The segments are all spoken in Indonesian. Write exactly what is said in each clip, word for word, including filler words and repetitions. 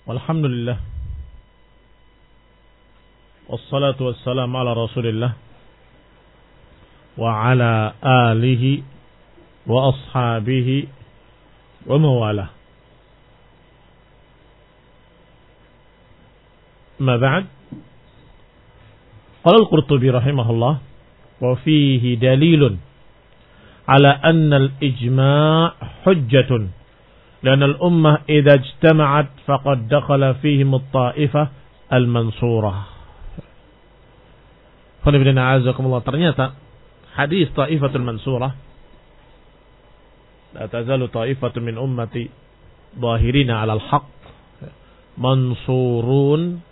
Alhamdulillah. Wassalatu wassalamu ala Rasulillah wa ala alihi wa ashabihi wa mawalah. Ma ba'd. Qala al-Qurtubi rahimahullah wa fihi dalilun ala anna al-ijma' hujjatun. لأن الأمة إذا اجتمعت فقد دخل فيهم الطائفة المنصورة. Qanibina a'azakumullah, ternyata hadis Taifatul Mansurah, la tazalu ta'ifatun min ummati zahirina 'alal haqq mansurun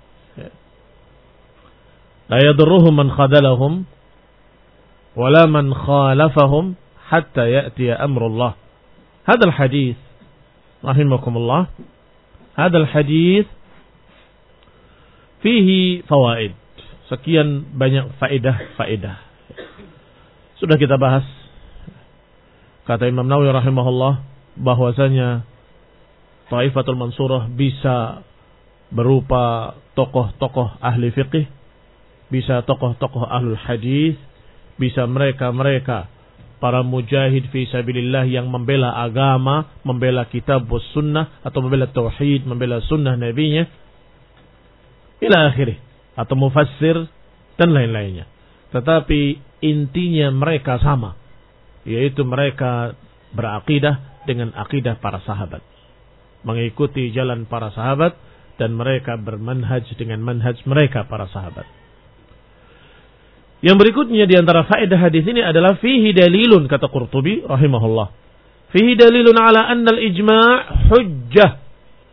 la yadurruhum man khadalahum wala man khalafahum hatta ya'tiya amrullah. Hadzal hadis rahimakumullah, hadzal hadis fihi fawaid, sekian banyak faedah-faedah. Sudah kita bahas, kata Imam Nawawi rahimahullah, bahwasanya Taifatul Mansurah bisa berupa tokoh-tokoh ahli fiqih, bisa tokoh-tokoh ahlul hadis, bisa mereka-mereka para mujahid fi sabilillah yang membela agama, membela kitab was sunnah, atau membela tauhid, membela sunnah nabinya, ila akhirih, atau mufassir dan lain-lainnya. Tetapi intinya mereka sama, yaitu mereka berakidah dengan akidah para sahabat, mengikuti jalan para sahabat, dan mereka bermanhaj dengan manhaj mereka para sahabat. Yang berikutnya di antara faedah hadis ini adalah fihi dalilun, kata Qurtubi rahimahullah, fihi dalilun ala anna al-ijma' hujjah.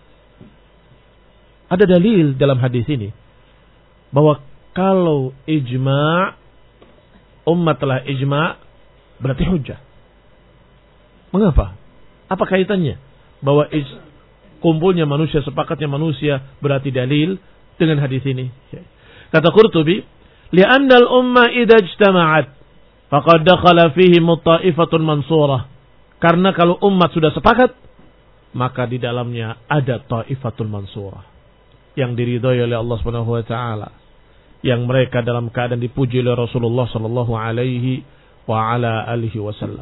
Ada dalil dalam hadis ini bahwa kalau ijma', umat telah ijma', berarti hujjah. Mengapa? Apa kaitannya bahwa ij, kumpulnya manusia, sepakatnya manusia berarti dalil dengan hadis ini? Kata Qurtubi, لأن الأمة إذا اجتمعت فقد دخل فيهم الطائفة المنصورة. Karena kalau umat sudah sepakat, maka di dalamnya ada Taifatul Mansurah yang diridhai oleh Allah Subhanahu wa taala, yang mereka dalam keadaan dipuji oleh Rasulullah sallallahu alaihi wa ala alihi wasallam.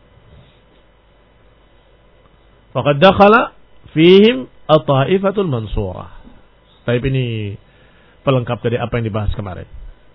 Faqad dakhala fihim at-Taifatul Mansurah. Baik, ini pelengkap dari apa yang dibahas kemarin.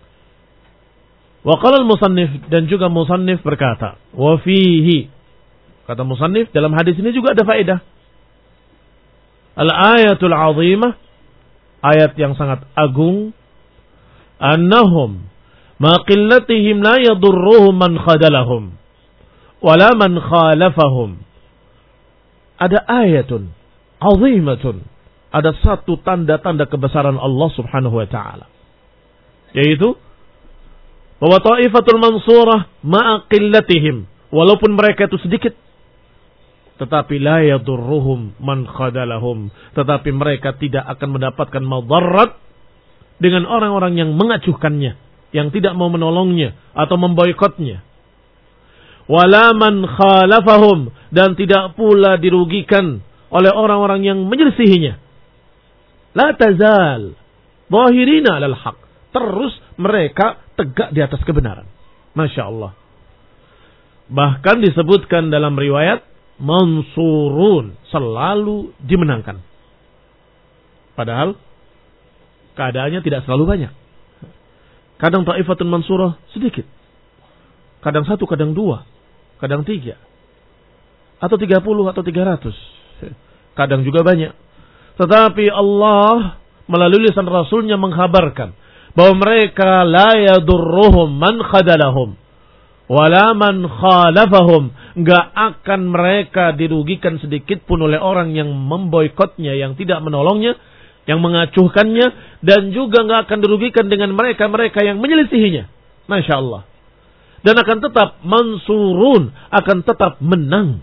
Wa qala al-musannif, dan juga musannif berkata, wa fihi, kata musannif, dalam hadis ini juga ada faedah. Al-ayatul azimah, ayat yang sangat agung, annahum ma qillatihim la yadurruhum man khadalahum wala man khalafahum. Ada ayatun azimatun, ada satu tanda-tanda kebesaran Allah Subhanahu wa taala, yaitu bahwa Taifatul Mansurah ma'a qillatihim, walaupun mereka itu sedikit, tetapi la yadurruhum man khadalahum, tetapi mereka tidak akan mendapatkan madarat dengan orang-orang yang mengacuhkannya, yang tidak mau menolongnya atau memboikotnya. Wala man khalafahum, dan tidak pula dirugikan oleh orang-orang yang menyelisihinya. La tazal zahirina 'alal haqq, terus mereka tegak di atas kebenaran. Masya Allah. Bahkan disebutkan dalam riwayat, mansurun, selalu dimenangkan. Padahal keadaannya tidak selalu banyak. Kadang Taifatul Mansurah sedikit, kadang satu, kadang dua, kadang tiga, atau tiga puluh, atau tiga ratus. Kadang juga banyak. Tetapi Allah melalui lisan Rasulnya mengkhabarkan bahwa mereka la yadurruhum man khadalahum wala man khalafahum, enggak akan mereka dirugikan sedikit pun oleh orang yang memboikotnya, yang tidak menolongnya, yang mengacuhkannya, dan juga enggak akan dirugikan dengan mereka-mereka yang menyelisihinya. Masya Allah. Dan akan tetap mansurun, akan tetap menang.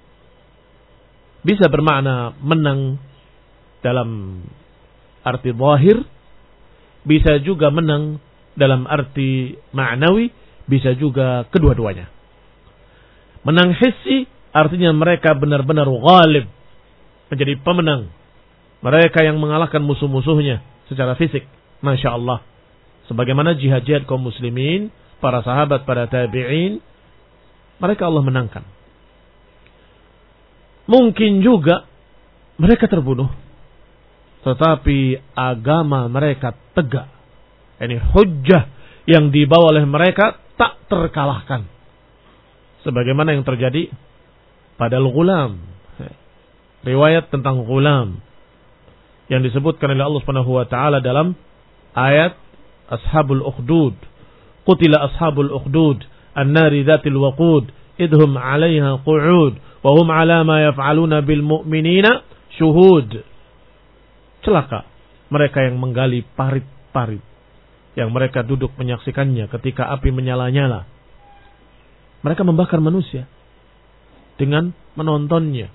Bisa bermakna menang dalam arti zahir, bisa juga menang dalam arti ma'nawi, bisa juga kedua-duanya. Menang hissi artinya mereka benar-benar ghalib, menjadi pemenang, Mereka yang mengalahkan musuh-musuhnya secara fisik. Masya Allah. Sebagaimana jihad-jihad kaum muslimin, para sahabat, para tabi'in, mereka Allah menangkan. Mungkin juga mereka terbunuh, tetapi agama mereka tegak. Ini hujjah yang dibawa oleh mereka tak terkalahkan. Sebagaimana yang terjadi pada Al-Ghulam. Riwayat tentang Ghulam yang disebutkan oleh Allah Subhanahu wa taala dalam ayat Ashabul Ukhdud. Qutila Ashabul Ukhdud an-nari dzatil waqud idhum 'alaiha qu'ud wa hum 'ala ma yaf'aluna bil mu'minina syuhud. Celaka mereka yang menggali parit-parit, yang mereka duduk menyaksikannya ketika api menyala-nyala. Mereka membakar manusia dengan menontonnya.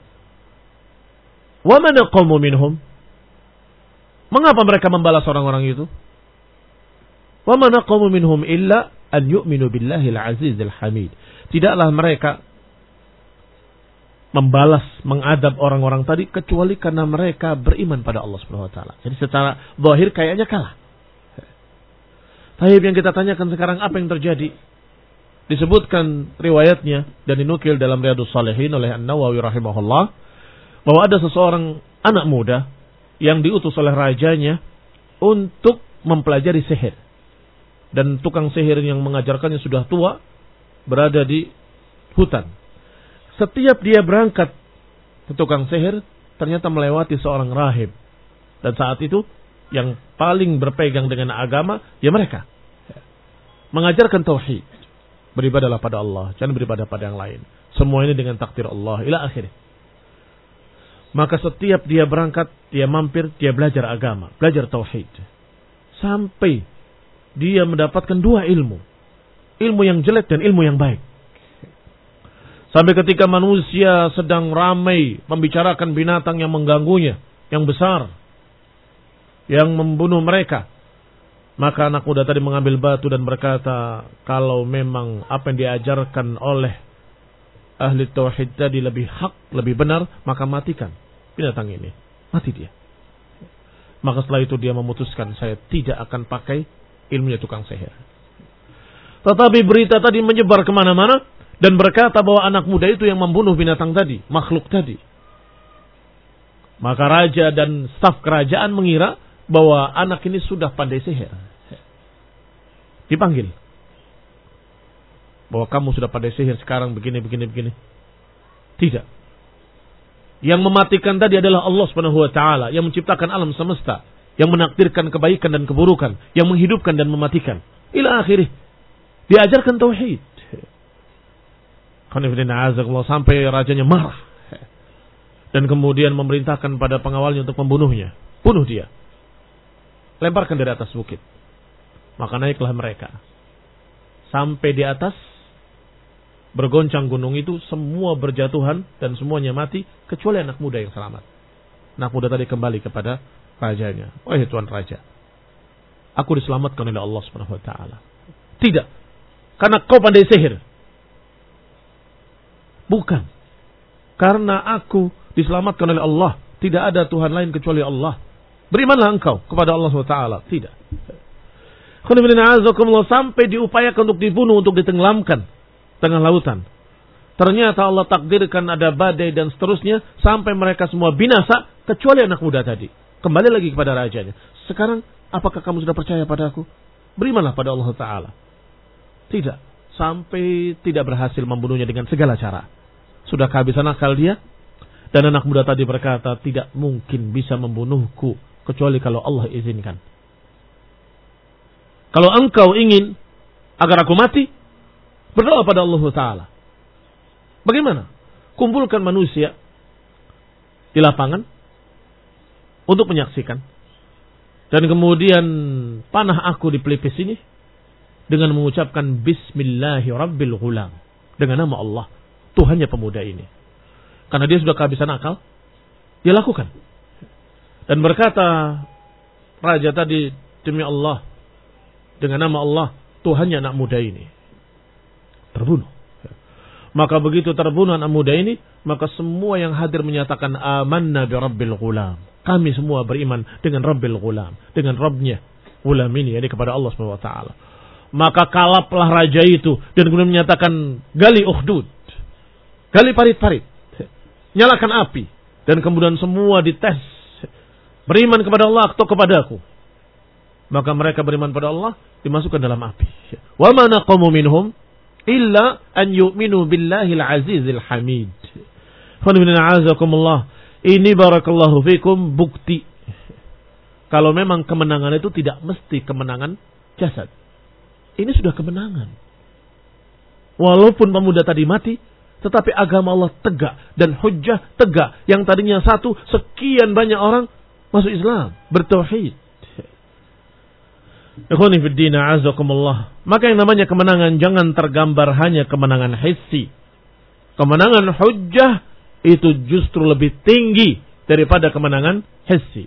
Wa man aqamu minhum? Mengapa mereka membalas orang-orang itu? Wa man aqamu minhum illa an yu'minu billahi al-'aziz al-hamid. Tidaklah mereka membalas, mengadab orang-orang tadi kecuali karena mereka beriman pada Allah Subhanahu wa taala. Jadi secara zahir kayaknya kalah. Tapi yang kita tanyakan sekarang, apa yang terjadi? Disebutkan riwayatnya dan dinukil dalam Riyadhus Shalihin oleh An-Nawawi rahimahullah bahwa ada seseorang anak muda yang diutus oleh rajanya untuk mempelajari sihir. Dan tukang sihir yang mengajarkannya sudah tua, berada di hutan. Setiap dia berangkat ke tukang sihir, ternyata melewati seorang rahib. Dan saat itu, yang paling berpegang dengan agama, ya mereka. Mengajarkan tauhid. Beribadahlah pada Allah, jangan beribadah pada yang lain. Semua ini dengan takdir Allah, ila akhirnya. Maka setiap dia berangkat, dia mampir, dia belajar agama, belajar tauhid. Sampai dia mendapatkan dua ilmu. Ilmu yang jelek dan ilmu yang baik. Sampai ketika manusia sedang ramai membicarakan binatang yang mengganggunya, yang besar, yang membunuh mereka. Maka anak muda tadi mengambil batu dan berkata, kalau memang apa yang diajarkan oleh ahli tauhid tadi lebih hak, lebih benar, maka matikan binatang ini. Mati dia. Maka setelah itu dia memutuskan, saya tidak akan pakai ilmunya tukang sihir. Tetapi berita tadi menyebar kemana-mana dan berkata bahwa anak muda itu yang membunuh binatang tadi, makhluk tadi. Maka raja dan staf kerajaan mengira bahwa anak ini sudah pandai sihir. Dipanggil. Bahwa kamu sudah pandai sihir sekarang begini, begini, begini. Tidak. Yang mematikan tadi adalah Allah Subhanahu wa taala yang menciptakan alam semesta, yang menakdirkan kebaikan dan keburukan, yang menghidupkan dan mematikan. Ila akhirih. Diajarkan tauhid. Sampai rajanya marah. Dan kemudian memerintahkan pada pengawalnya untuk membunuhnya. Bunuh dia. Lemparkan dari atas bukit. Maka naiklah mereka. Sampai di atas, bergoncang gunung itu, semua berjatuhan dan semuanya mati, kecuali anak muda yang selamat. Anak muda tadi kembali kepada rajanya. Wahai Tuan Raja, aku diselamatkan oleh Allah Subhanahu wa taala. Tidak, karena kau pandai sihir. Bukan. Karena aku diselamatkan oleh Allah. Tidak ada Tuhan lain kecuali Allah. Berimanlah engkau kepada Allah subhanahu wa taala. Tidak. Sampai diupayakan untuk dibunuh, untuk ditenggelamkan tengah lautan. Ternyata Allah takdirkan ada badai dan seterusnya. Sampai mereka semua binasa. Kecuali anak muda tadi. Kembali lagi kepada rajanya. Sekarang, apakah kamu sudah percaya pada aku? Berimanlah pada Allah Ta'ala. Tidak. Sampai tidak berhasil membunuhnya dengan segala cara. Sudah kehabisan akal dia. Dan anak muda tadi berkata, tidak mungkin bisa membunuhku kecuali kalau Allah izinkan. Kalau engkau ingin agar aku mati, berdoa pada Allah Ta'ala. Bagaimana? Kumpulkan manusia di lapangan untuk menyaksikan. Dan kemudian panah aku di pelipis ini dengan mengucapkan Bismillahirrabbilghulam. Dengan nama Allah, Tuhannya pemuda ini. Karena dia sudah kehabisan akal, dia lakukan. Dan berkata raja tadi, demi Allah, dengan nama Allah, Tuhannya anak muda ini. Terbunuh. Maka begitu terbunuh anak muda ini, maka semua yang hadir menyatakan amanna bi rabbil ghulam. Kami semua beriman dengan Rabbil Ghulam, dengan Rabbnya Ghulam ini, yakni kepada Allah Subhanahu wa taala. Maka kalaplah raja itu dan kemudian menyatakan, gali ukhdud, gali parit-parit, nyalakan api, dan kemudian semua dites, beriman kepada Allah atau kepadaku. Maka mereka beriman pada Allah, dimasukkan dalam api. Wa ma naqamu minhum illa an yu'minu billahil azizil hamid. Ini barakallahu fikum bukti kalau memang kemenangan itu tidak mesti kemenangan jasad. Ini sudah kemenangan. Walaupun pemuda tadi mati, tetapi agama Allah tegak dan hujjah tegak. Yang tadinya satu, sekian banyak orang masuk Islam, bertauhid. Ikhwani fid din, a'azakumullah. Maka yang namanya kemenangan jangan tergambar hanya kemenangan hissi. Kemenangan hujjah itu justru lebih tinggi daripada kemenangan hissi.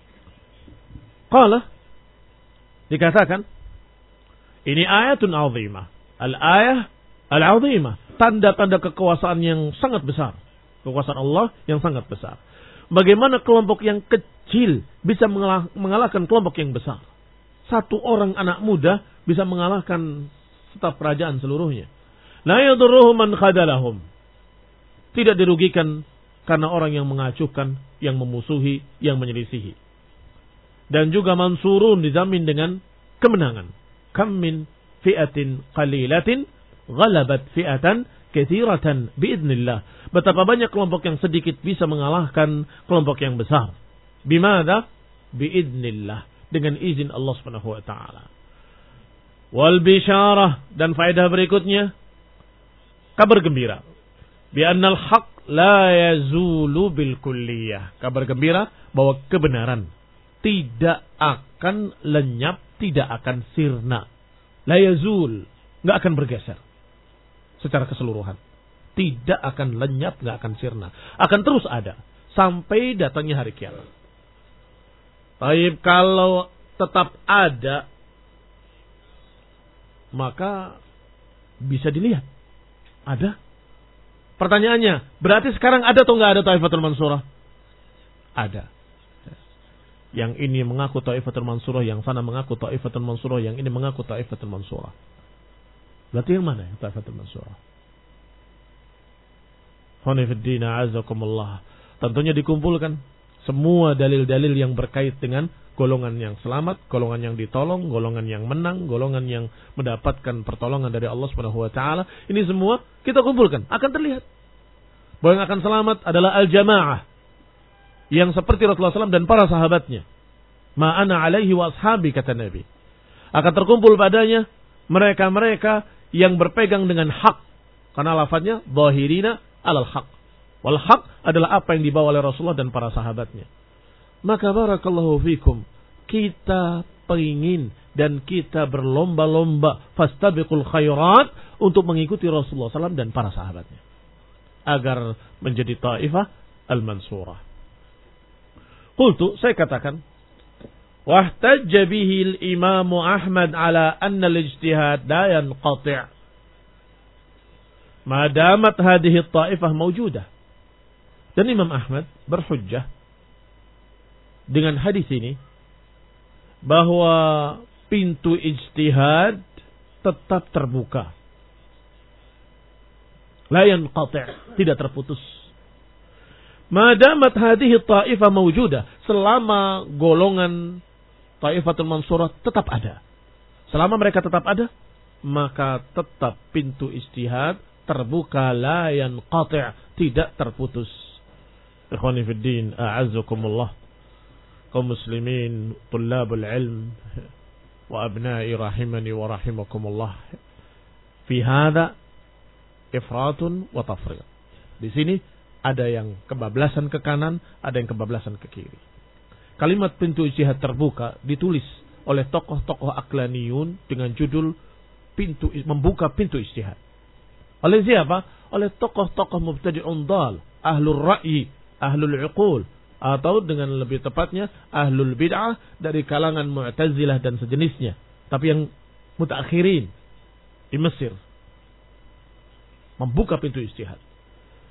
Qala, dikatakan, ini ayatun azimah. Al-ayah al-azimah. Tanda-tanda kekuasaan yang sangat besar. Kekuasaan Allah yang sangat besar. Bagaimana kelompok yang kecil bisa mengalah, mengalahkan kelompok yang besar. Satu orang anak muda bisa mengalahkan staf kerajaan seluruhnya. La yadurruhum man khadalahum. Tidak dirugikan karena orang yang mengacuhkan, yang memusuhi, yang menyelisihi. Dan juga mansurun dijamin dengan kemenangan. Kam min fi'atin qalilatin ghalabat fi'atan katsiratan biidznillah. Betapa banyak kelompok yang sedikit bisa mengalahkan kelompok yang besar. Bimada? Biidznillah. Dengan izin Allah Subhanahu wa taala. Wal bisyarah, dan faedah berikutnya, kabar gembira. Bi annal haq la yazulu bil kulliyah. Kabar gembira bahwa kebenaran tidak akan lenyap, tidak akan sirna. La yazul, enggak akan bergeser secara keseluruhan. Tidak akan lenyap, enggak akan sirna. Akan terus ada sampai datangnya hari kiamat. Baik, kalau tetap ada, maka bisa dilihat. Ada. Pertanyaannya, berarti sekarang ada atau enggak ada Thaifatul Mansurah? Ada. Yang ini mengaku Thaifatul Mansurah, yang sana mengaku Thaifatul Mansurah, yang ini mengaku Thaifatul Mansurah. Berarti yang mana yang Thaifatul Mansurah? Khonifuddina azakumullah. Tentunya dikumpulkan semua dalil-dalil yang berkait dengan golongan yang selamat, golongan yang ditolong, golongan yang menang, golongan yang mendapatkan pertolongan dari Allah Subhanahu wa taala. Ini semua kita kumpulkan, akan terlihat bahwa yang akan selamat adalah al-jamaah, yang seperti Rasulullah shallallahu alaihi wasallam dan para sahabatnya. Ma'ana alaihi wa ashabi, kata Nabi. Akan terkumpul padanya mereka-mereka yang berpegang dengan hak, karena lafadznya zahirina alal haq. Wal haq adalah apa yang dibawa oleh Rasulullah dan para sahabatnya. Maka barakallahu fikum, kita pengin dan kita berlomba-lomba fastabiqul khairat untuk mengikuti Rasulullah shallallahu alaihi wasallam dan para sahabatnya agar menjadi taifah al-mansurah. Qultu, saya katakan, wahtajja bihi al-Imam Ahmad ala anna al-ijtihad la yanqati' ma damat hadhihi at-taifah mawjudah. Dan Imam Ahmad berhujjah dengan hadis ini bahwa pintu ijtihad tetap terbuka. La yanqati', tidak terputus. Madamat hadhihi ta'ifah mawjudah, selama golongan Taifatul Mansurah tetap ada. Selama mereka tetap ada, maka tetap pintu ijtihad terbuka, la yanqati', tidak terputus. Ikhwani fid din, a'azzakumullah, kaum muslimin, tullabul ilm wa abna'i rahimani wa rahimakumullah. Fi hadha ifratun wa tafriq. Di sini ada yang kebablasan ke kanan, ada yang kebablasan ke kiri. Kalimat pintu ijtihad terbuka ditulis oleh tokoh-tokoh aklaniyun dengan judul pintu membuka pintu ijtihad. Oleh siapa? Oleh tokoh-tokoh mubtadi'un dhal, ahlul ra'yi, ahlul uqul, atau dengan lebih tepatnya ahlul bid'ah dari kalangan Mu'tazilah dan sejenisnya, tapi yang mutaakhirin di Mesir. Membuka pintu ijtihad.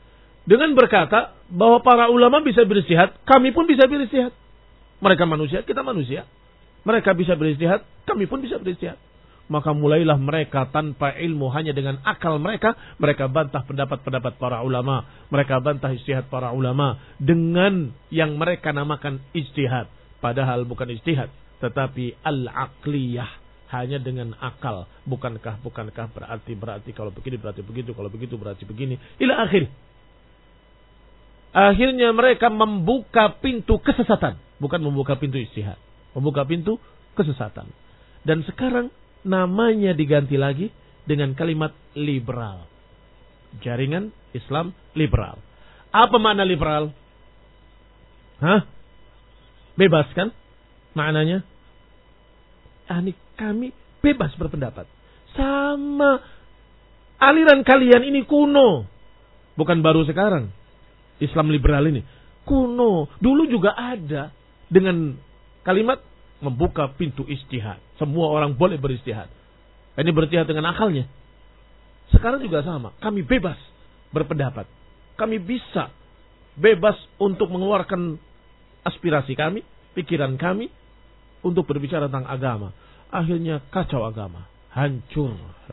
dengan berkata bahwa para ulama bisa beristihad, kami pun bisa beristihad. Mereka manusia, kita manusia. Mereka bisa beristihad, kami pun bisa beristihad. Maka mulailah mereka tanpa ilmu, hanya dengan akal mereka, mereka bantah pendapat-pendapat para ulama. Mereka bantah ijtihad para ulama dengan yang mereka namakan ijtihad. Padahal bukan ijtihad, tetapi al-aqliyah. Hanya dengan akal. Bukankah, bukankah, berarti, berarti, kalau begini, berarti begitu, kalau begitu, berarti begini. Ila akhir. Akhirnya mereka membuka pintu kesesatan. Bukan membuka pintu ijtihad. Membuka pintu kesesatan. Dan sekarang namanya diganti lagi dengan kalimat liberal. Jaringan Islam liberal. Apa makna liberal? Hah? Bebas kan? Maknanya? Ah, ini kami bebas berpendapat. Sama aliran kalian ini kuno. Bukan baru sekarang. Islam liberal ini. Kuno. Dulu juga ada. Dengan kalimat membuka pintu ijtihad. Semua orang boleh beristihad. Ini beristihad dengan akalnya. Sekarang juga sama. Kami bebas berpendapat. Kami bisa bebas untuk mengeluarkan aspirasi kami, pikiran kami, untuk berbicara tentang agama. Akhirnya kacau agama. Hancur.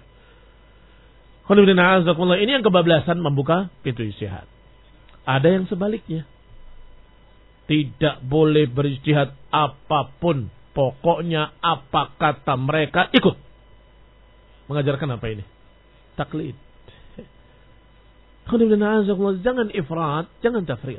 Ini yang kebablasan membuka pintu ijtihad. Ada yang sebaliknya. Tidak boleh berijtihad apapun. Pokoknya apa kata mereka ikut. Mengajarkan apa ini? Taklid. Jangan ifrat, jangan tafrid.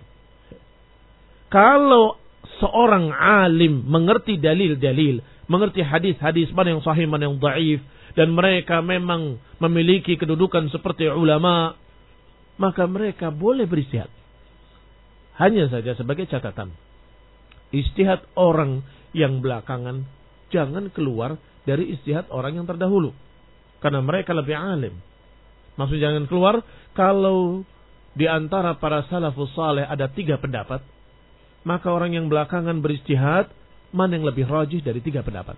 Kalau seorang alim mengerti dalil-dalil, mengerti hadis-hadis mana yang sahih, mana yang dhaif, dan mereka memang memiliki kedudukan seperti ulama, maka mereka boleh berijtihad. Hanya saja sebagai catatan, ijtihad orang yang belakangan jangan keluar dari ijtihad orang yang terdahulu, karena mereka lebih alim. Maksudnya jangan keluar kalau di antara para salafus saleh ada tiga pendapat, maka orang yang belakangan berijtihad mana yang lebih rajih dari tiga pendapat.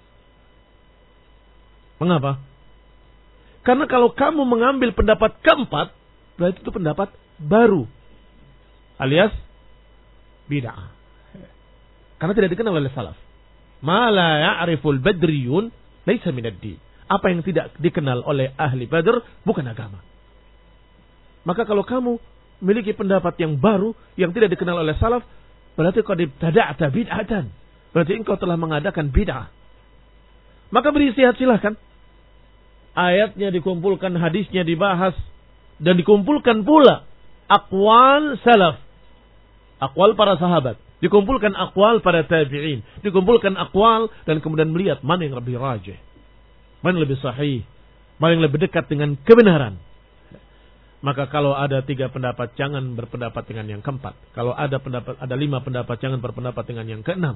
Mengapa? Karena kalau kamu mengambil pendapat keempat, berarti itu pendapat baru, alias bid'ah. Karena tidak dikenal oleh salaf. Ma la ya'riful badriyun laisa minad din. Apa yang tidak dikenal oleh ahli Badr bukan agama. Maka kalau kamu memiliki pendapat yang baru yang tidak dikenal oleh salaf, berarti qad ibtada'ta bid'atan. Berarti engkau telah mengadakan bid'ah. Maka beristihad silahkan. Ayatnya dikumpulkan, hadisnya dibahas, dan dikumpulkan pula aqwal salaf, aqwal para sahabat, dikumpulkan aqwal para tabi'in, dikumpulkan aqwal, dan kemudian melihat mana yang lebih rajih, mana yang lebih sahih, mana yang lebih dekat dengan kebenaran. Maka kalau ada tiga pendapat, jangan berpendapat dengan yang keempat. Kalau ada pendapat, ada lima pendapat, jangan berpendapat dengan yang keenam.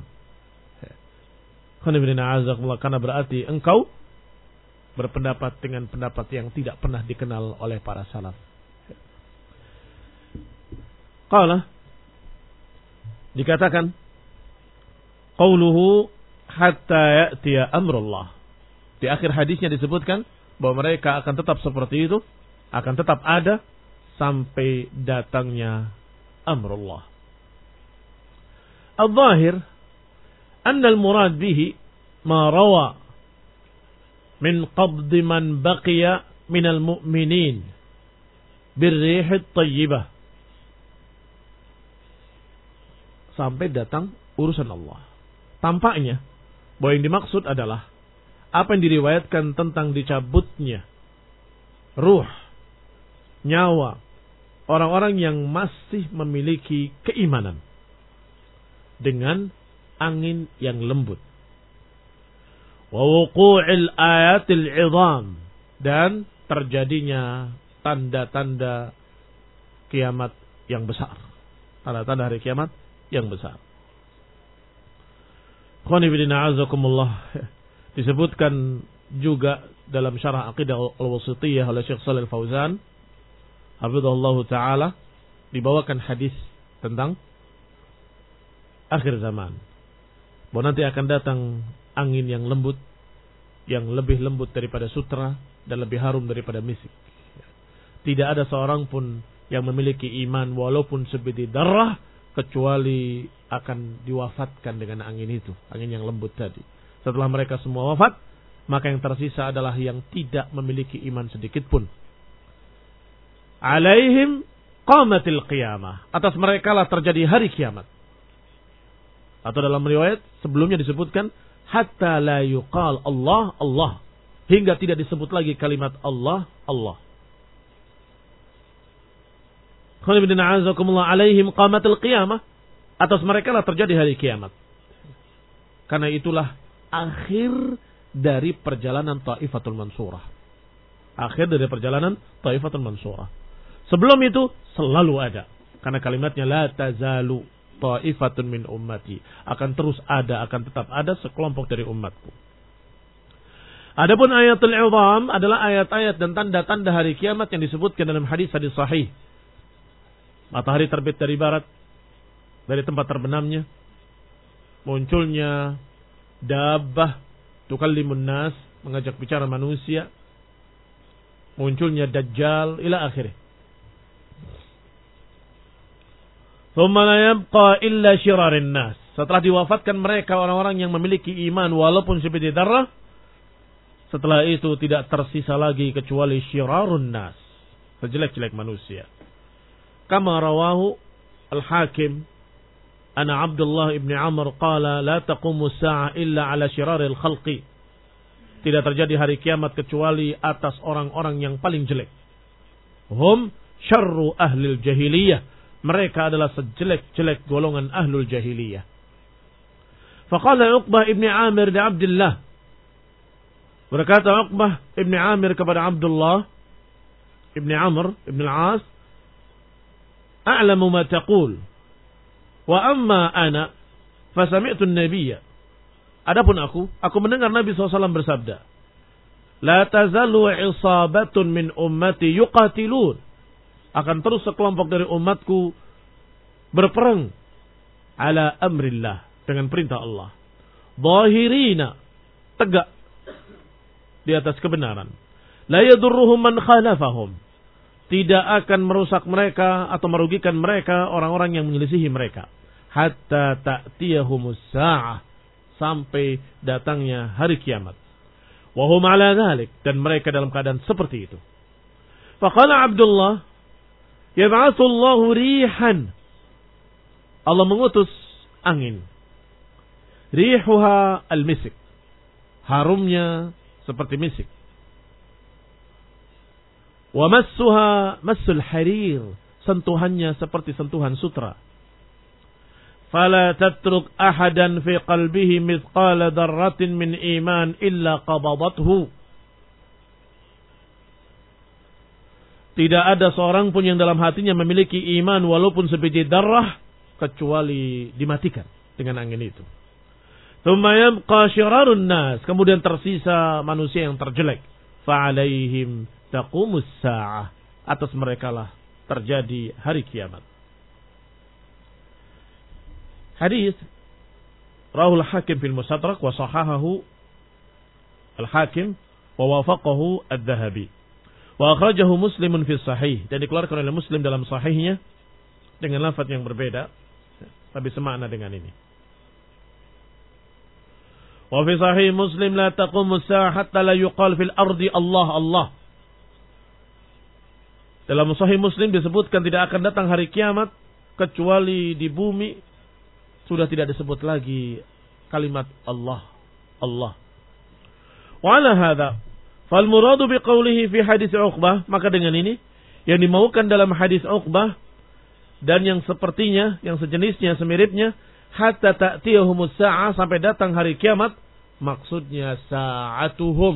Karena berarti engkau berpendapat dengan pendapat yang tidak pernah dikenal oleh para salaf. Qala, dikatakan qauluhu hatta ya'tiya amrullah. Di akhir hadisnya disebutkan bahwa mereka akan tetap seperti itu, akan tetap ada sampai datangnya amrullah. Al-zahir anna al-murad bihi ma rawa min qabd man baqiya min al-mu'minin bir-rih at-tayyibah, sampai datang urusan Allah. Tampaknya bahwa yang dimaksud adalah apa yang diriwayatkan tentang dicabutnya ruh, nyawa orang-orang yang masih memiliki keimanan dengan angin yang lembut. Wa wuqu'il ayatil 'idham, dan terjadinya tanda-tanda kiamat yang besar. Tanda-tanda hari kiamat yang besar. Khoni bidina azakumullah. Disebutkan juga dalam syarah Aqidah Al-Wasithiyah oleh Syekh Shalih Al-Fauzan hafizahullahu taala, dibawakan hadis tentang akhir zaman. Bahwa nanti akan datang angin yang lembut, yang lebih lembut daripada sutra dan lebih harum daripada misik. Tidak ada seorang pun yang memiliki iman walaupun sebiji darah, kecuali akan diwafatkan dengan angin itu, angin yang lembut tadi. Setelah mereka semua wafat, maka yang tersisa adalah yang tidak memiliki iman sedikit pun. Alaihim qamatil qiyamah. Atas mereka lah terjadi hari kiamat. Atau dalam riwayat sebelumnya disebutkan hatta la yuqal Allah Allah, hingga tidak disebut lagi kalimat Allah Allah. Alaihim qamatil qiyamah. Atas mereka lah terjadi hari kiamat. Karena itulah akhir dari perjalanan Taifatul Mansurah. Akhir dari perjalanan Taifatul Mansurah. Sebelum itu selalu ada. Karena kalimatnya la tazalu Taifatun min ummati. Akan terus ada, akan tetap ada sekelompok dari umatku. Adapun ayatul izam adalah ayat-ayat dan tanda-tanda hari kiamat yang disebutkan dalam hadis-hadis sahih. Matahari terbit dari barat, dari tempat terbenamnya. Munculnya dabbah tukallimun nas, mengajak bicara manusia. Munculnya dajjal ila akhirih. Thumma la yabqa illa syirarin nas. Setelah diwafatkan mereka orang-orang yang memiliki iman walaupun sebiji darah, setelah itu tidak tersisa lagi kecuali syirarun nas, sejelek-jelek manusia. Kama rawahu Al-Hakim ana Abdullah ibn Amr qala la taqumu as-sa'a illa ala syiraril khalqi. Tidak terjadi hari kiamat kecuali atas orang-orang yang paling jelek. Hum syarru ahlil jahiliyah. Mereka adalah sejelek-jelek golongan ahlul jahiliyah. Faqala Uqbah ibn Amir di Abdullah. Berkata Uqbah ibn Amir kepada Abdullah ibn Amr ibn al-As, a'lamu ma taqul, wa amma ana fasami'tu an-nabiyya. Adapun aku, aku mendengar Nabi shallallahu alaihi wasallam bersabda, la tazalu isabatun min ummati yuqatilun. Akan terus sekelompok dari umatku berperang ala amrillah, dengan perintah Allah. Zahirina, tegak di atas kebenaran. La yadurruhum man khalafahum. Tidak akan merusak mereka atau merugikan mereka orang-orang yang menyelisihi mereka. Hatta ta'tiyahumus sa'ah, sampai datangnya hari kiamat. Wa hum ala dzalik, dan mereka dalam keadaan seperti itu. Faqala Abdullah, yab'atsullahu rihan. Allah mengutus angin. Rihuha al-misik. Harumnya seperti misik. Wa massuha massul harir. Sentuhannya seperti sentuhan sutra. Fala tatruk ahadan fi qalbihi mithqala darratin min iman illa qabadathu. Tidak ada seorang pun yang dalam hatinya memiliki iman walaupun sebiji darah, kecuali dimatikan dengan angin itu. Tsumma yabqa syirarun nas, kemudian tersisa manusia yang terjelek. Fa'alaihim taqumus sa'ah, atas mereka lah terjadi hari kiamat. Hadis rawahul Hakim fil Mustadrak wa sahahahu Al-Hakim wa wafaqahu Adz-Dzahabi. Wa akhrajahu Muslimun fi sahih, dan dikeluarkan oleh Muslim dalam sahihnya dengan lafaz yang berbeda tapi semakna dengan ini. Wa fi sahih Muslim la taqumu as-sa'a hatta la yuqal fil ardi Allah Allah. Dalam sahih Muslim disebutkan tidak akan datang hari kiamat kecuali di bumi sudah tidak disebut lagi kalimat Allah Allah. Wa ala hadza fal muradu biqaulihi fi hadis Uqbah, maka dengan ini yang dimaukan dalam hadis Uqbah dan yang sepertinya, yang sejenisnya, semiripnya, hatta ta'tiyahumus sa'ah, sampai datang hari kiamat, maksudnya sa'atuhum.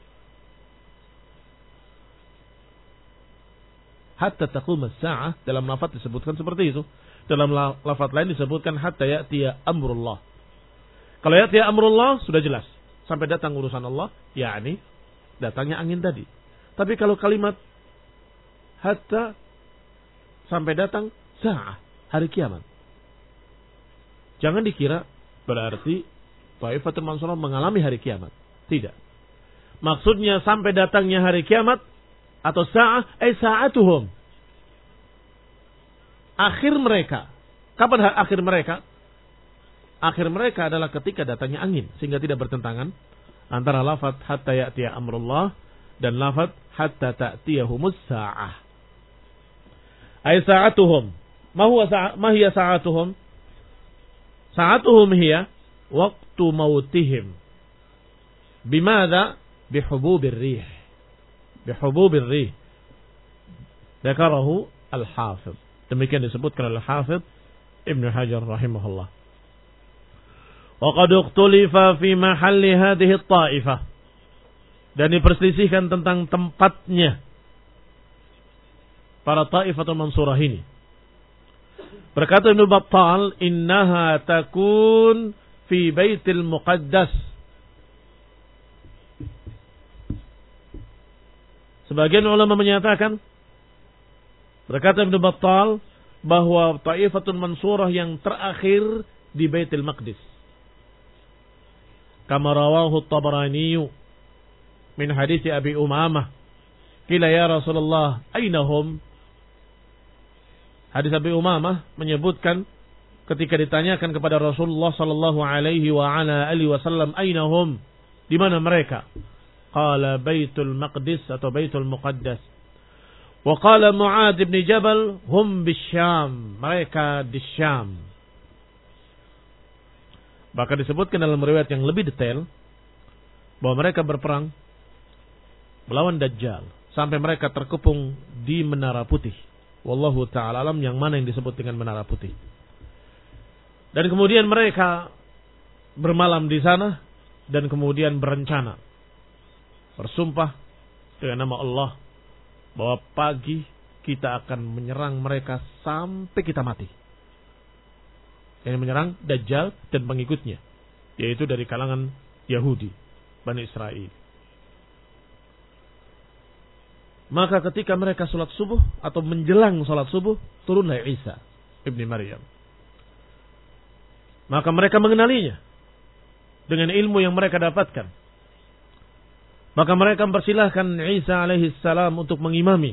Hatta taqumus sa'ah, dalam lafaz disebutkan seperti itu. Dalam lafaz lain disebutkan hatta ya'tiya amrullah. Kalau ya'tiya amrullah sudah jelas, sampai datang urusan Allah, yakni datangnya angin tadi. Tapi kalau kalimat hatta sampai datang sa'ah, hari kiamat, jangan dikira berarti Taifatul Mansurah mengalami hari kiamat. Tidak. Maksudnya sampai datangnya hari kiamat atau sa'ah, eh sa'atuhum. akhir mereka. Kapan akhir mereka? Akhir mereka adalah ketika datangnya angin, sehingga tidak bertentangan antara lafaz hatta ya'tiya amrullah dan lafaz hatta ta'tiyahumus sa'ah. Ay sa'atuhum. Ma huwa sa'a, ma hiya sa'atuhum? Sa'atuhum hiya waqtu mautihim. Bimadha? Bihububir rih. Bihububir rih. Dzakarahu al-Hafidz. Demikian disebutkan oleh Hafidz Ibnu Hajar rahimahullah. Wa qad ikhtulifa fi mahalli hadhihi at-ta'ifah. Dan diperselisihkan tentang tempatnya para Ta'ifatul Mansurah ini. Berkata Ibnu Battal, innaha takun fi Baitil Muqaddas. Sebagian ulama menyatakan, berkata Ibnu Battal, bahwa Ta'ifatul Mansurah yang terakhir di Baitul Maqdis. Kama rawahu At-Tabarani min hadits Abi Umamah, qila ya Rasulullah ainahum. Hadis Abi Umamah menyebutkan ketika ditanyakan kepada Rasulullah sallallahu alaihi wa ala alihi wasallam, ainahum, di mana mereka? Qala Baitul Maqdis atau Baitul Muqaddas. Wa qala Mu'adz bin Jabal hum bisyam, mereka di Syam. Bahkan disebutkan dalam riwayat yang lebih detail bahwa mereka berperang melawan Dajjal sampai mereka terkepung di Menara Putih. Wallahu ta'ala alam yang mana yang disebut dengan Menara Putih. Dan kemudian mereka bermalam di sana dan kemudian berencana, bersumpah dengan nama Allah bahwa pagi kita akan menyerang mereka sampai kita mati. Yang menyerang Dajjal dan pengikutnya, yaitu dari kalangan Yahudi, Bani Israel. Maka ketika mereka sholat subuh atau menjelang sholat subuh, turunlah Isa ibni Maryam. Maka mereka mengenalinya dengan ilmu yang mereka dapatkan. Maka mereka mempersilahkan Isa alaihi salam untuk mengimami.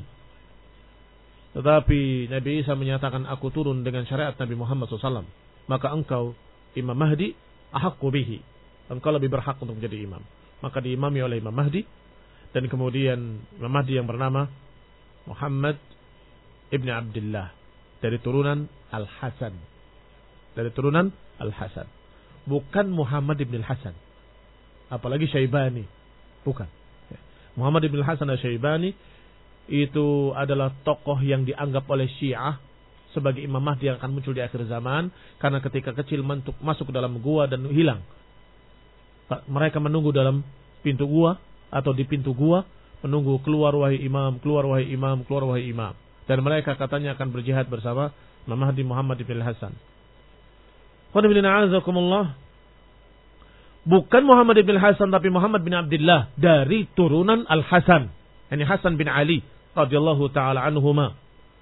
Tetapi Nabi Isa menyatakan, aku turun dengan syariat Nabi Muhammad shallallahu alaihi wasallam. Maka engkau Imam Mahdi ahaqqu bihi. Engkau lebih berhak untuk menjadi imam. Maka diimami oleh Imam Mahdi. Dan kemudian Imam Mahdi yang bernama Muhammad ibn Abdullah, dari turunan Al-Hasan. Dari turunan Al-Hasan. Bukan Muhammad ibn Al-Hasan. Apalagi Syaibani. Bukan. Muhammad ibn Al-Hasan Al-Syaibani itu adalah tokoh yang dianggap oleh Syiah sebagai Imam Mahdi yang akan muncul di akhir zaman. Karena ketika kecil masuk ke dalam gua dan hilang. Mereka menunggu dalam pintu gua atau di pintu gua, menunggu keluar wahai imam, keluar wahai imam, keluar wahai imam. Dan mereka katanya akan berjihad bersama Imam Mahdi Muhammad ibn Al-Hasan. Bukan Muhammad ibn Al-Hasan, tapi Muhammad bin Abdullah dari turunan Al-Hasan. Ini Hasan bin Ali radhiyallahu taala anhuma.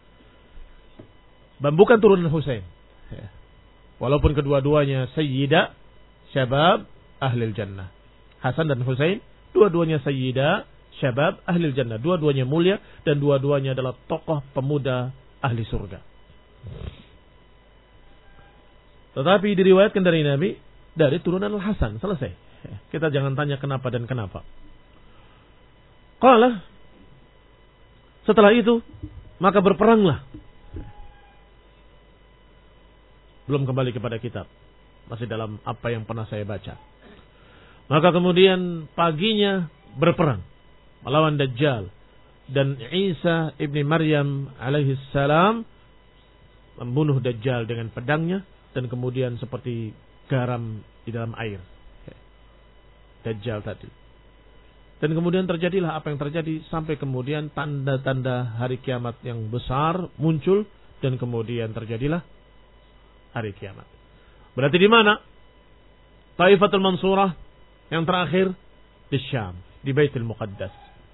Dan bukan turunan Husain. Walaupun kedua-duanya sayyida syabab ahlil jannah. Hasan dan Husain dua-duanya sayyida syabab ahli jannah. Dua-duanya mulia dan dua-duanya adalah tokoh pemuda ahli surga. Tetapi diriwayatkan dari Nabi dari turunan Al-Hasan. Selesai. Kita jangan tanya kenapa dan kenapa. Qala, setelah itu maka berperanglah. Belum kembali kepada kitab. Masih dalam apa yang pernah saya baca. Maka kemudian paginya berperang melawan Dajjal. Dan Isa ibni Maryam alaihi salam membunuh Dajjal dengan pedangnya. Dan kemudian seperti garam di dalam air. Dajjal tadi. Dan kemudian terjadilah apa yang terjadi. Sampai kemudian tanda-tanda hari kiamat yang besar muncul. Dan kemudian terjadilah hari kiamat. Berarti di mana? Taifatul Mansurah yang terakhir di Syam, di Baitul Muqaddas.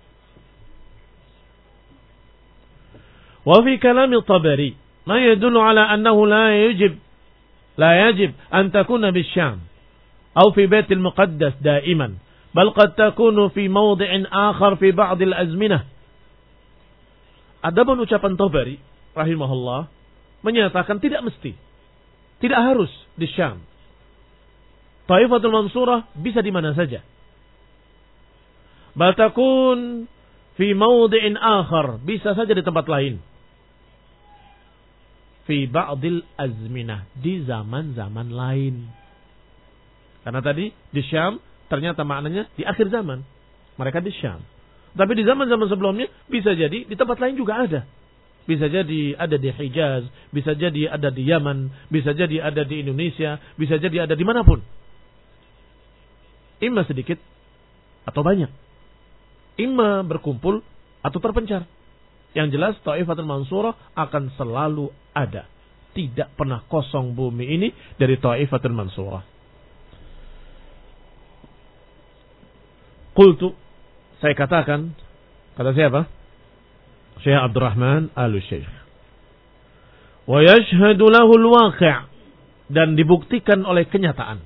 Wa fi kalam At-Tabari ma yadullu ala annahu la yajib la yajib an takuna bi Syam aw fi Baitul Muqaddas daiman, bal qad takunu fi mawdi'in akhar fi ba'd al-azminah. Adapun ucapan Tabari rahimahullah menyatakan tidak mesti. Tidak harus di Syam. Taifatul Mansurah bisa di mana saja. Batakun fi mawdi'in akhar, bisa saja di tempat lain. Fi ba'dil azminah, di zaman-zaman lain. Karena tadi di Syam ternyata maknanya di akhir zaman. Mereka di Syam. Tapi di zaman-zaman sebelumnya bisa jadi di tempat lain juga ada. Bisa jadi ada di Hijaz, bisa jadi ada di Yaman, bisa jadi ada di Indonesia, bisa jadi ada dimanapun. Imma sedikit atau banyak. Imma berkumpul atau terpencar. Yang jelas Taifatul Mansurah akan selalu ada. Tidak pernah kosong bumi ini dari Taifatul Mansurah. Qultu, saya katakan, kata siapa? Syekh Abdurrahman Al-Syekh. Wa yashhadu lahu al-waqi', dan dibuktikan oleh kenyataan.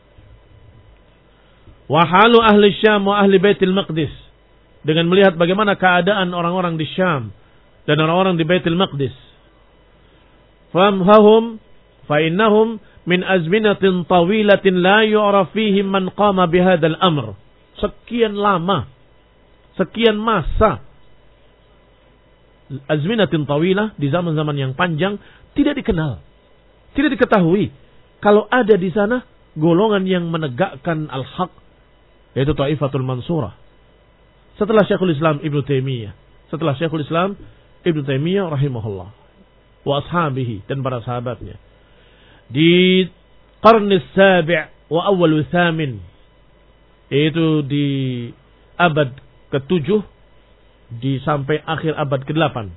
Wa halu ahli Syam wa ahli Baitul Maqdis, dengan melihat bagaimana keadaan orang-orang di Syam dan orang-orang di Baitul Maqdis. Famhahum fa innahum min azminatin tawilatin la yu'raf fihim man qama bihadzal amr. Sekian lama, sekian masa, azminatin tawilah, di zaman-zaman yang panjang, tidak dikenal, tidak diketahui kalau ada di sana golongan yang menegakkan al-haq, yaitu Taifatul Mansurah. Setelah Syekhul Islam Ibnu Taimiyah, setelah Syekhul Islam Ibnu Taimiyah rahimahullah wa ashabihi, dan para sahabatnya, di qarnis sabi' wa awal thamin, yaitu di abad ketujuh di sampai akhir abad kedelapan.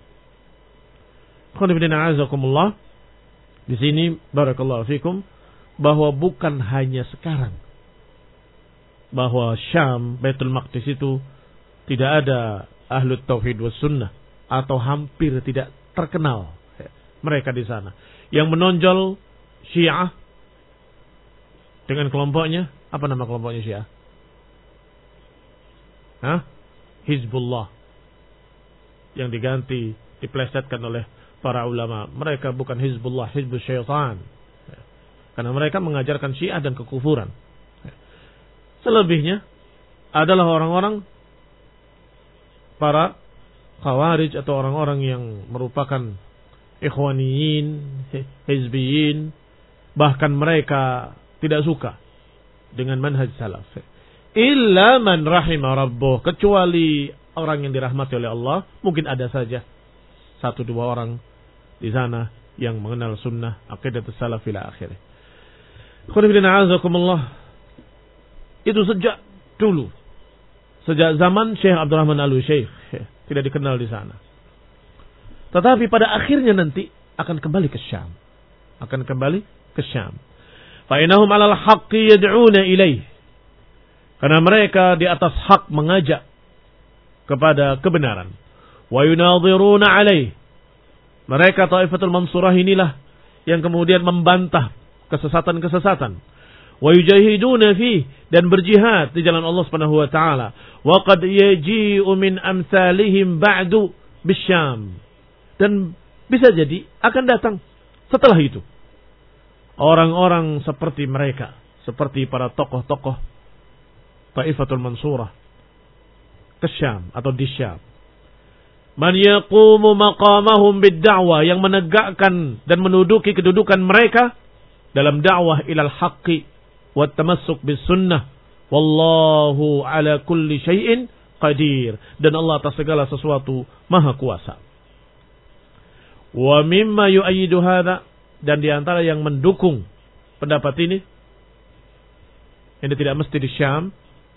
Di sini barakallahu fikum, bahwa bukan hanya sekarang bahwa Syam, Baitul Maqdis itu tidak ada ahlu tauhid was sunnah, atau hampir tidak terkenal mereka di sana. Yang menonjol Syiah dengan kelompoknya, apa nama kelompoknya Syiah? Hah? Hizbullah, yang diganti, diplesetkan oleh para ulama. Mereka bukan Hizbullah, Hizbul Syaitan, karena mereka mengajarkan Syiah dan kekufuran. Selebihnya adalah orang-orang para Khawarij, atau orang-orang yang merupakan ikhwaniyin, hizbiyin. Bahkan mereka tidak suka dengan manhaj salaf. Illa man rahimah rabbuh, kecuali orang yang dirahmati oleh Allah. Mungkin ada saja satu dua orang di sana yang mengenal sunnah, aqidah salaf ila akhirih. Khonifidina azakumullah. Itu sejak dulu, sejak zaman Syekh Abdurrahman Al-Syekh, tidak dikenal di sana. Tetapi pada akhirnya nanti akan kembali ke Syam, akan kembali ke Syam. Fa innahum 'alal haqqi yad'una ilaih, karena mereka di atas hak mengajak kepada kebenaran. Wa yunadhiruna 'alaih, mereka Taifatul Mansurah inilah yang kemudian membantah kesesatan-kesesatan. Wa yujahiduna fi, dan berjihad di jalan Allah Subhanahu wa taala. Wa qad yaji'u min amsalihim ba'du bisyam, dan bisa jadi akan datang setelah itu orang-orang seperti mereka, seperti para tokoh-tokoh Taifatul Mansurah ke Syam atau di Syam. Man yaqumu maqamahum bid-da'wah, yang menegakkan dan menduduki kedudukan mereka dalam dakwah ilal haqqi wa tamassuk bis sunnah. Wallahu ala kulli syai'in qadir, dan Allah atas segala sesuatu maha kuasa. Wa mimma yu'ayyidu hadza, dan di antara yang mendukung pendapat ini, ini tidak mesti di Syam,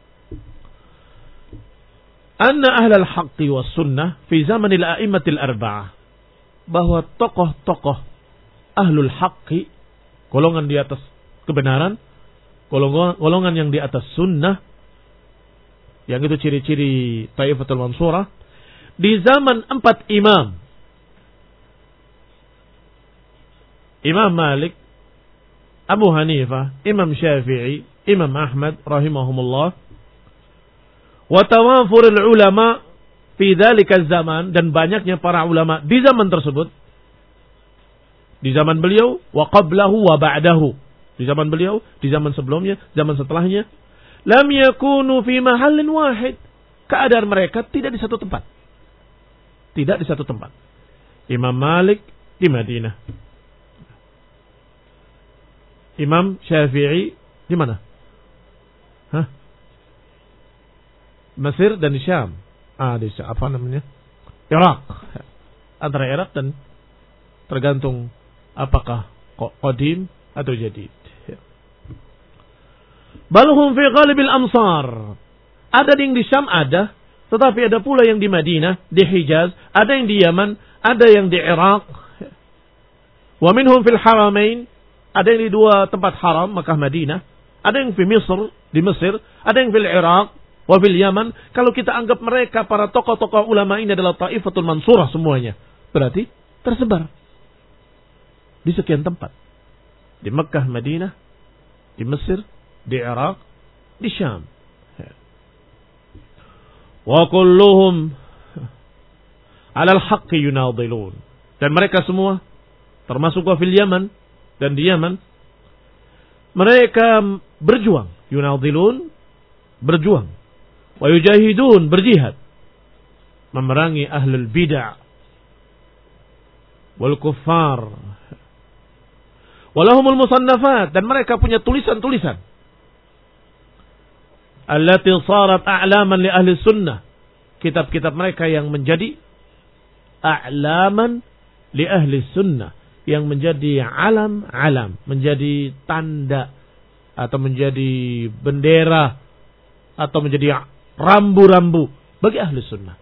anna ahlal haqqi was sunnah fi zamanil a'immatil arba'ah, bahwa tokoh-tokoh ahlul haqqi, golongan di atas kebenaran, golongan, golongan yang di atas sunnah, yang itu ciri-ciri Taifatul Mansurah, di zaman empat imam, Imam Malik, Abu Hanifah, Imam Syafi'i, Imam Ahmad rahimahumullah, wa tawafurul ulama fi dzalikal zaman, dan banyaknya para ulama di zaman tersebut. Di zaman beliau, wa qablahu wa ba'dahu. Di zaman beliau, di zaman sebelumnya, zaman setelahnya. Lam yakunu fi mahallin wahid. Keadaan mereka tidak di satu tempat. Tidak di satu tempat. Imam Malik di Madinah. Imam Syafi'i di mana? Hah? Mesir dan Syam. Ah, di apa namanya? Irak. Antara Irak dan tergantung apakah qadim atau jadid. Balhum fi ghalibil amsar. Ada yang di Syam ada, tetapi ada pula yang di Madinah, di Hijaz, ada yang di Yaman, ada yang di Irak. Wa minhum fil haramain, ada yang di dua tempat haram, Makkah Madinah, ada yang di Misr, di Mesir, ada yang fil Irak, wa fil Yaman. Kalau kita anggap mereka para tokoh-tokoh ulama ini adalah Taifatul Mansurah semuanya, berarti tersebar di sekian tempat. Di Makkah Madinah, di Mesir, di Irak, di Syam. Wa kulluhum 'ala al-haqqi yunadilun. Dan mereka semua termasuk wa fil Yaman dan di Yaman mereka berjuang, yunadilun, berjuang, wa yujahidun, berjihad, memerangi ahlul bid'ah wal kuffar. Walahumul musannafat, dan mereka punya tulisan-tulisan allati sarat a'laman li ahli sunnah, kitab-kitab mereka yang menjadi a'laman li ahli sunnah, yang menjadi alam-alam, menjadi tanda atau menjadi bendera atau menjadi rambu-rambu bagi ahli sunnah.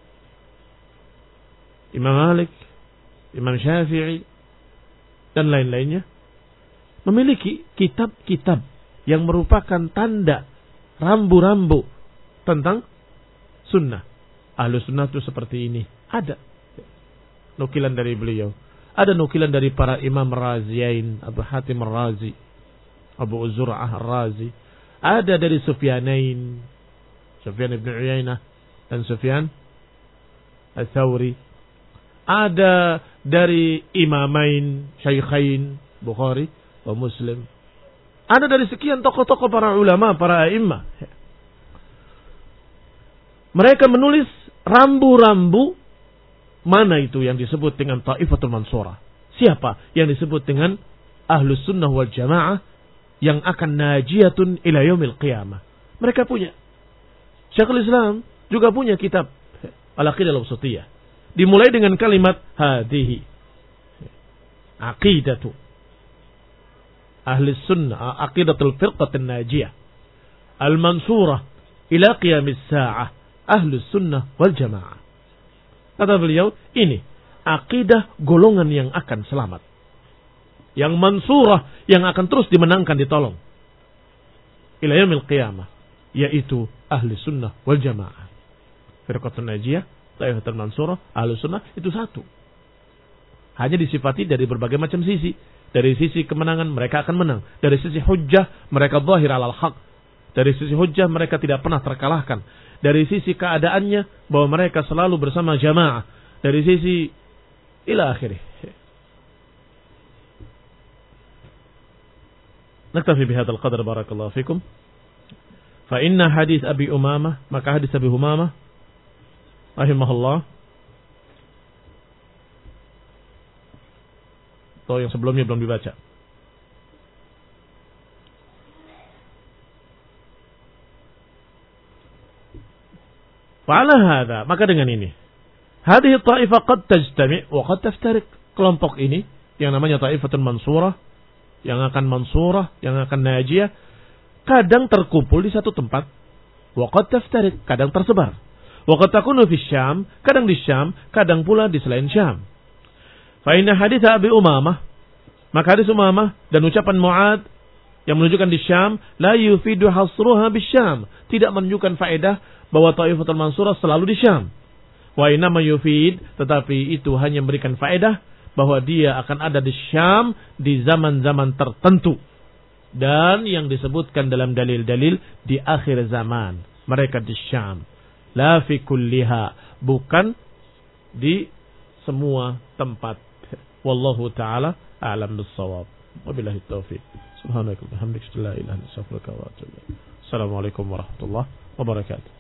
Imam Malik, Imam Syafi'i dan lain-lainnya memiliki kitab-kitab yang merupakan tanda rambu-rambu tentang sunnah. Ahlu sunnah itu seperti ini. Ada nukilan dari beliau. Ada nukilan dari para imam Raziyain, Abu Hatim Ar-Razi, Abu Zur'ah Ar-Razi. Ada dari Sufyanain, Sufyan ibn Uyainah dan Sufyan Ats-Tsauri. Ada dari imamain, syaikhain, Bukhari wa Muslim. Ada dari sekian tokoh-tokoh para ulama, para a'immah. Mereka menulis rambu-rambu mana itu yang disebut dengan Taifatul Mansurah. Siapa yang disebut dengan Ahlus Sunnah wal Jamaah yang akan najiyatun ila yaumil qiyamah. Mereka punya. Syekhul Islam juga punya kitab Al-Aqidah Al-Wasithiyah. Dimulai dengan kalimat hadihi. Aqidatu Ahli Sunnah, Aqidatul Firqatin Najiyah Al-Mansurah ila qiyamis sa'ah, Ahli Sunnah wal Jamaah. Kata beliau, ini akidah golongan yang akan selamat, yang mansurah, yang akan terus dimenangkan, ditolong ila yaumil qiyamah, yaitu Ahli Sunnah wal Jamaah. Firqatul Najiyah, Taifatul Mansurah, Ahli Sunnah itu satu. Hanya disifati dari berbagai macam sisi. Dari sisi kemenangan mereka akan menang. Dari sisi hujjah mereka zahir alal haq. Dari sisi hujjah mereka tidak pernah terkalahkan. Dari sisi keadaannya bahwa mereka selalu bersama jamaah. Dari sisi ila akhirih. Naktafi bihadzal qadar, barakallahu fikum. Fa inna hadis Abi Umamah, maka hadis Abi Umamah rahimahullah, atau yang sebelumnya belum dibaca. Fa'ala hadha, maka dengan ini, hadhihi ta'ifah qad tajtami' wa qad taftariq. Kelompok ini yang namanya Taifatul Mansurah, yang akan mansurah, yang akan najiyah, kadang terkumpul di satu tempat, wa qad taftariq, kadang tersebar. Wa qad takunu fi Syam, kadang di Syam, kadang pula di selain Syam. Fa inna hadits Abi Umamah, maka hadis Umamah dan ucapan Mu'ad yang menunjukkan di Syam, la yufidu hasruha bis Syam, tidak menunjukkan faedah bahwa Taifatul Mansurah selalu di Syam. Wa inna ma yufid, tetapi itu hanya memberikan faedah bahwa dia akan ada di Syam di zaman-zaman tertentu, dan yang disebutkan dalam dalil-dalil di akhir zaman mereka di Syam. La fi kulliha, bukan di semua tempat. Wallahu ta'ala a'lam bis-shawab. Wabillahi taufiq. Subhanaka wa bihamdika la ilaha illa anta astaghfiruka wa atubu ilaik. Assalamualaikum warahmatullahi wabarakatuh.